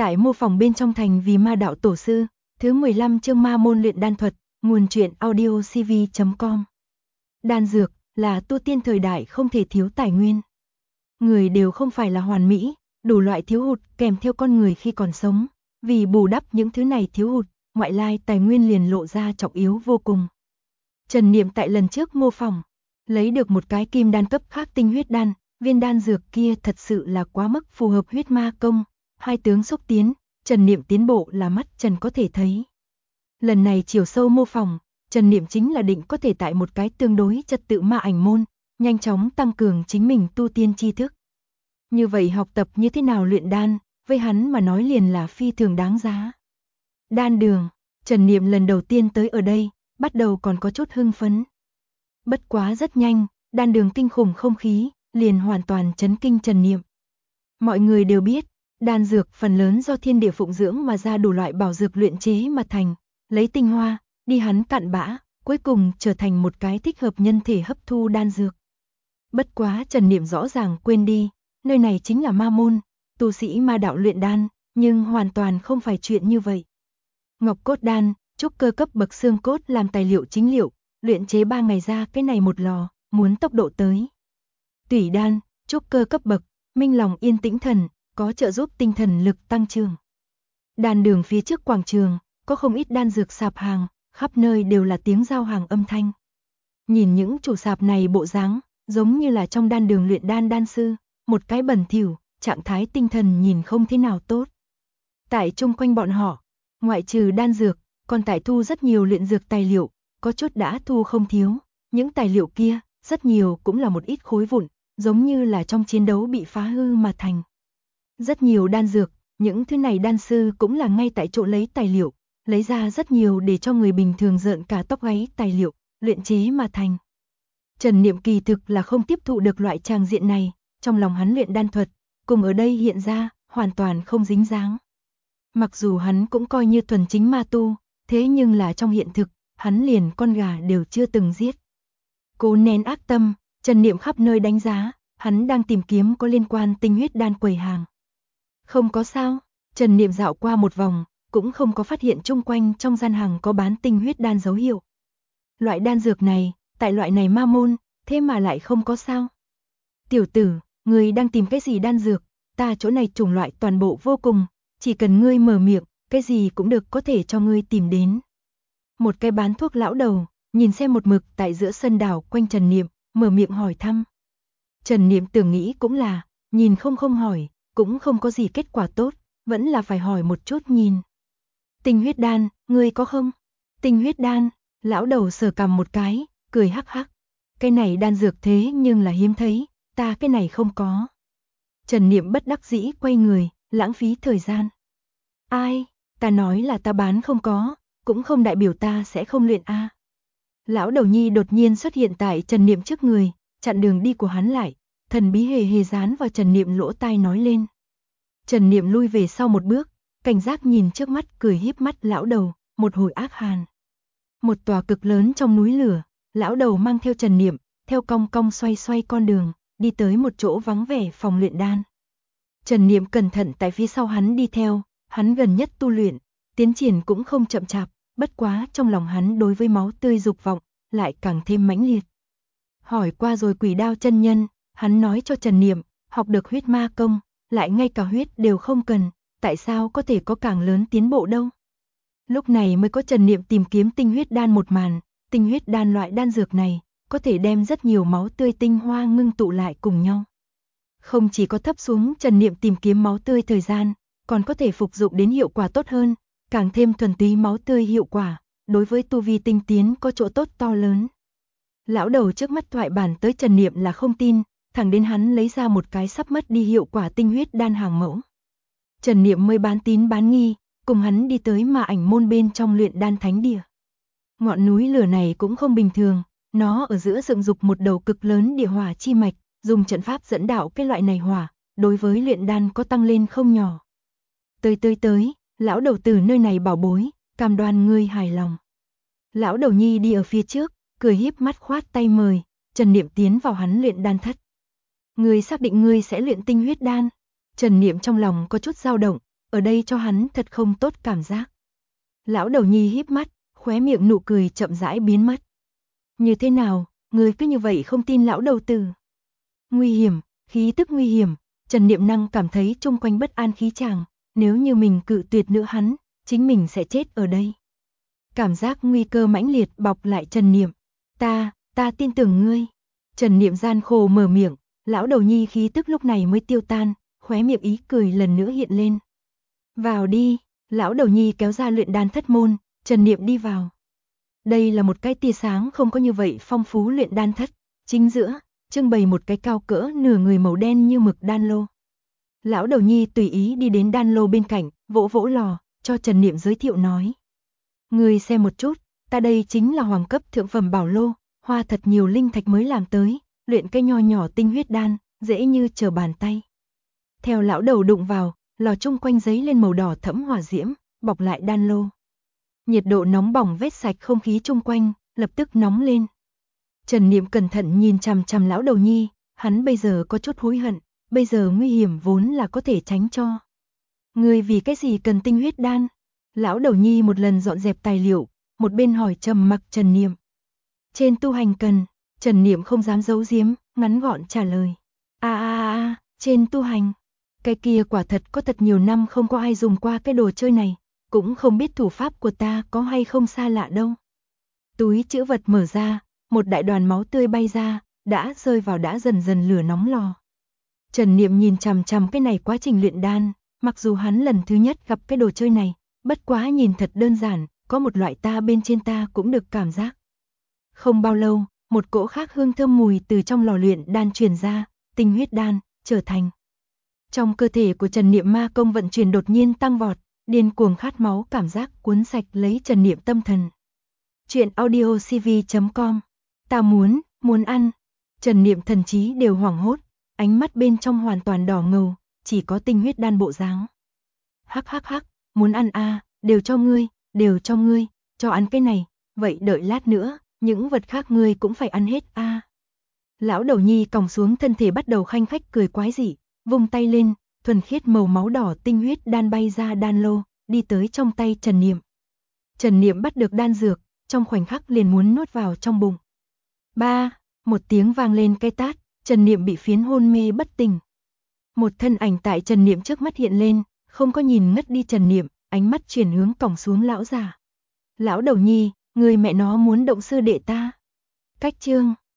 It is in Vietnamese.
Tại mô phỏng bên trong thành vì ma đạo tổ sư, thứ 15 chương ma môn luyện đan thuật, nguồn truyện audiocv.com. Đan dược là tu tiên thời đại không thể thiếu tài nguyên. Người đều không phải là hoàn mỹ, đủ loại thiếu hụt kèm theo con người khi còn sống. Vì bù đắp những thứ này thiếu hụt, ngoại lai tài nguyên liền lộ ra trọng yếu vô cùng. Trần Niệm tại lần trước mô phỏng, lấy được một cái kim đan cấp khác tinh huyết đan, viên đan dược kia thật sự là quá mức phù hợp huyết ma công. Hai tướng xúc tiến, Trần Niệm tiến bộ là mắt Trần có thể thấy. Lần này chiều sâu mô phỏng, Trần Niệm chính là định có thể tại một cái tương đối trật tự ma ảnh môn, nhanh chóng tăng cường chính mình tu tiên tri thức. Như vậy học tập như thế nào luyện đan, với hắn mà nói liền là phi thường đáng giá. Đan đường, Trần Niệm lần đầu tiên tới ở đây, bắt đầu còn có chút hưng phấn. Bất quá rất nhanh, đan đường kinh khủng không khí, liền hoàn toàn chấn kinh Trần Niệm. Mọi người đều biết, đan dược phần lớn do thiên địa phụng dưỡng mà ra đủ loại bảo dược luyện chế mà thành, lấy tinh hoa, đi hắn cạn bã, cuối cùng trở thành một cái thích hợp nhân thể hấp thu đan dược. Bất quá Trần Niệm rõ ràng quên đi, nơi này chính là ma môn, tu sĩ ma đạo luyện đan, nhưng hoàn toàn không phải chuyện như vậy. Ngọc cốt đan, trúc cơ cấp bậc xương cốt làm tài liệu chính liệu, luyện chế 3 ngày ra cái này một lò, muốn tốc độ tới. Tủy đan, trúc cơ cấp bậc, minh lòng yên tĩnh thần, có trợ giúp tinh thần lực tăng trưởng. Đan đường phía trước quảng trường, có không ít đan dược sạp hàng, khắp nơi đều là tiếng giao hàng âm thanh. Nhìn những chủ sạp này bộ dáng, giống như là trong đan đường luyện đan đan sư, một cái bẩn thỉu, trạng thái tinh thần nhìn không thế nào tốt. Tại chung quanh bọn họ, ngoại trừ đan dược, còn tại thu rất nhiều luyện dược tài liệu, có chút đã thu không thiếu, những tài liệu kia, rất nhiều cũng là một ít khối vụn, giống như là trong chiến đấu bị phá hư mà thành. Rất nhiều đan dược, những thứ này đan sư cũng là ngay tại chỗ lấy tài liệu, lấy ra rất nhiều để cho người bình thường rợn cả tóc gáy tài liệu, luyện chế mà thành. Trần Niệm kỳ thực là không tiếp thụ được loại tràng diện này, trong lòng hắn luyện đan thuật, cùng ở đây hiện ra, hoàn toàn không dính dáng. Mặc dù hắn cũng coi như thuần chính ma tu, thế nhưng là trong hiện thực, hắn liền con gà đều chưa từng giết. Cố nén ác tâm, Trần Niệm khắp nơi đánh giá, hắn đang tìm kiếm có liên quan tinh huyết đan quầy hàng. Không có sao, Trần Niệm dạo qua một vòng, cũng không có phát hiện chung quanh trong gian hàng có bán tinh huyết đan dấu hiệu. Loại đan dược này, tại loại này ma môn, thế mà lại không có sao. Tiểu tử, ngươi đang tìm cái gì đan dược, ta chỗ này chủng loại toàn bộ vô cùng, chỉ cần ngươi mở miệng, cái gì cũng được có thể cho ngươi tìm đến. Một cái bán thuốc lão đầu, nhìn xem một mực tại giữa sân đảo quanh Trần Niệm, mở miệng hỏi thăm. Trần Niệm tưởng nghĩ cũng là, nhìn không hỏi, cũng không có gì kết quả tốt, vẫn là phải hỏi một chút nhìn. Tinh huyết đan, ngươi có không? Tinh huyết đan, lão đầu sờ cằm một cái, cười hắc hắc. Cái này đan dược thế nhưng là hiếm thấy, ta cái này không có. Trần Niệm bất đắc dĩ quay người, lãng phí thời gian. Ai, ta nói là ta bán không có, cũng không đại biểu ta sẽ không luyện a. Lão đầu nhi đột nhiên xuất hiện tại Trần Niệm trước người, chặn đường đi của hắn lại, thần bí hề dán vào Trần Niệm lỗ tai nói lên. Trần Niệm lui về sau một bước, cảnh giác nhìn trước mắt cười híp mắt lão đầu, một hồi ác hàn. Một tòa cực lớn trong núi lửa, lão đầu mang theo Trần Niệm, theo cong cong xoay con đường, đi tới một chỗ vắng vẻ phòng luyện đan. Trần Niệm cẩn thận tại phía sau hắn đi theo, hắn gần nhất tu luyện, tiến triển cũng không chậm chạp, bất quá trong lòng hắn đối với máu tươi dục vọng, lại càng thêm mãnh liệt. Hỏi qua rồi Quỷ Đao chân nhân, hắn nói cho Trần Niệm, học được huyết ma công, lại ngay cả huyết đều không cần, tại sao có thể có càng lớn tiến bộ đâu. Lúc này mới có Trần Niệm tìm kiếm tinh huyết đan một màn, tinh huyết đan loại đan dược này, có thể đem rất nhiều máu tươi tinh hoa ngưng tụ lại cùng nhau. Không chỉ có thấp xuống Trần Niệm tìm kiếm máu tươi thời gian, còn có thể phục dụng đến hiệu quả tốt hơn, càng thêm thuần túy máu tươi hiệu quả, đối với tu vi tinh tiến có chỗ tốt to lớn. Lão đầu trước mắt thoại bản tới Trần Niệm là không tin, thẳng đến hắn lấy ra một cái sắp mất đi hiệu quả tinh huyết đan hàng mẫu. Trần Niệm mới bán tín bán nghi, cùng hắn đi tới ma ảnh môn bên trong luyện đan thánh địa. Ngọn núi lửa này cũng không bình thường, nó ở giữa dựng dục một đầu cực lớn địa hỏa chi mạch, dùng trận pháp dẫn đạo cái loại này hỏa, đối với luyện đan có tăng lên không nhỏ. Tới, lão đầu từ nơi này bảo bối, cam đoan ngươi hài lòng. Lão đầu nhi đi ở phía trước, cười híp mắt khoát tay mời, Trần Niệm tiến vào hắn luyện đan thất. Ngươi xác định ngươi sẽ luyện tinh huyết đan? Trần Niệm trong lòng có chút dao động, ở đây cho hắn thật không tốt cảm giác. Lão đầu nhi híp mắt, khóe miệng nụ cười chậm rãi biến mất. Như thế nào, người cứ như vậy không tin lão đầu tử? Nguy hiểm, khí tức nguy hiểm, Trần Niệm Năng cảm thấy chung quanh bất an khí chàng, nếu như mình cự tuyệt nữa hắn, chính mình sẽ chết ở đây. Cảm giác nguy cơ mãnh liệt bọc lại Trần Niệm. Ta tin tưởng ngươi. Trần Niệm gian khổ mở miệng, lão đầu nhi khí tức lúc này mới tiêu tan, khóe miệng ý cười lần nữa hiện lên. Vào đi, lão đầu nhi kéo ra luyện đan thất môn, Trần Niệm đi vào. Đây là một cái tia sáng không có như vậy phong phú luyện đan thất, chính giữa, trưng bày một cái cao cỡ nửa người màu đen như mực đan lô. Lão đầu nhi tùy ý đi đến đan lô bên cạnh, vỗ vỗ lò, cho Trần Niệm giới thiệu nói. Ngươi xem một chút, ta đây chính là hoàng cấp thượng phẩm bảo lô, hoa thật nhiều linh thạch mới làm tới, luyện cái nho nhỏ tinh huyết đan, dễ như trở bàn tay. Theo lão đầu đụng vào, lò chung quanh giấy lên màu đỏ thẫm hỏa diễm, bọc lại đan lô. Nhiệt độ nóng bỏng vét sạch không khí chung quanh, lập tức nóng lên. Trần Niệm cẩn thận nhìn chằm chằm lão đầu nhi, hắn bây giờ có chút hối hận, bây giờ nguy hiểm vốn là có thể tránh cho. Ngươi vì cái gì cần tinh huyết đan? Lão đầu nhi một lần dọn dẹp tài liệu, một bên hỏi trầm mặc Trần Niệm. Trên tu hành cần, Trần Niệm không dám giấu giếm, ngắn gọn trả lời. Trên tu hành. Cái kia quả thật có thật nhiều năm không có ai dùng qua cái đồ chơi này, cũng không biết thủ pháp của ta có hay không xa lạ đâu. Túi trữ vật mở ra, một đại đoàn máu tươi bay ra, đã rơi vào đã dần dần lửa nóng lò. Trần Niệm nhìn chằm chằm cái này quá trình luyện đan, mặc dù hắn lần thứ nhất gặp cái đồ chơi này, bất quá nhìn thật đơn giản, có một loại ta bên trên ta cũng được cảm giác. Không bao lâu, một cỗ khác hương thơm mùi từ trong lò luyện đan truyền ra, tinh huyết đan, trở thành. Trong cơ thể của Trần Niệm ma công vận chuyển đột nhiên tăng vọt, điên cuồng khát máu cảm giác cuốn sạch lấy Trần Niệm tâm thần. Chuyện audiocv.com. Ta muốn ăn. Trần Niệm thần trí đều hoảng hốt, ánh mắt bên trong hoàn toàn đỏ ngầu, chỉ có tinh huyết đan bộ dáng. Hắc, muốn ăn đều cho ngươi, cho ăn cái này, vậy đợi lát nữa, những vật khác ngươi cũng phải ăn hết Lão đầu nhi còng xuống thân thể bắt đầu khanh khách cười quái dị, vung tay lên, thuần khiết màu máu đỏ tinh huyết đan bay ra đan lô, đi tới trong tay Trần Niệm. Trần Niệm bắt được đan dược, trong khoảnh khắc liền muốn nuốt vào trong bụng. Một tiếng vang lên cái tát, Trần Niệm bị phiến hôn mê bất tỉnh. Một thân ảnh tại Trần Niệm trước mắt hiện lên, không có nhìn ngất đi Trần Niệm, ánh mắt chuyển hướng còng xuống lão già. Lão đầu nhi, người mẹ nó muốn động sư đệ ta. Cách chương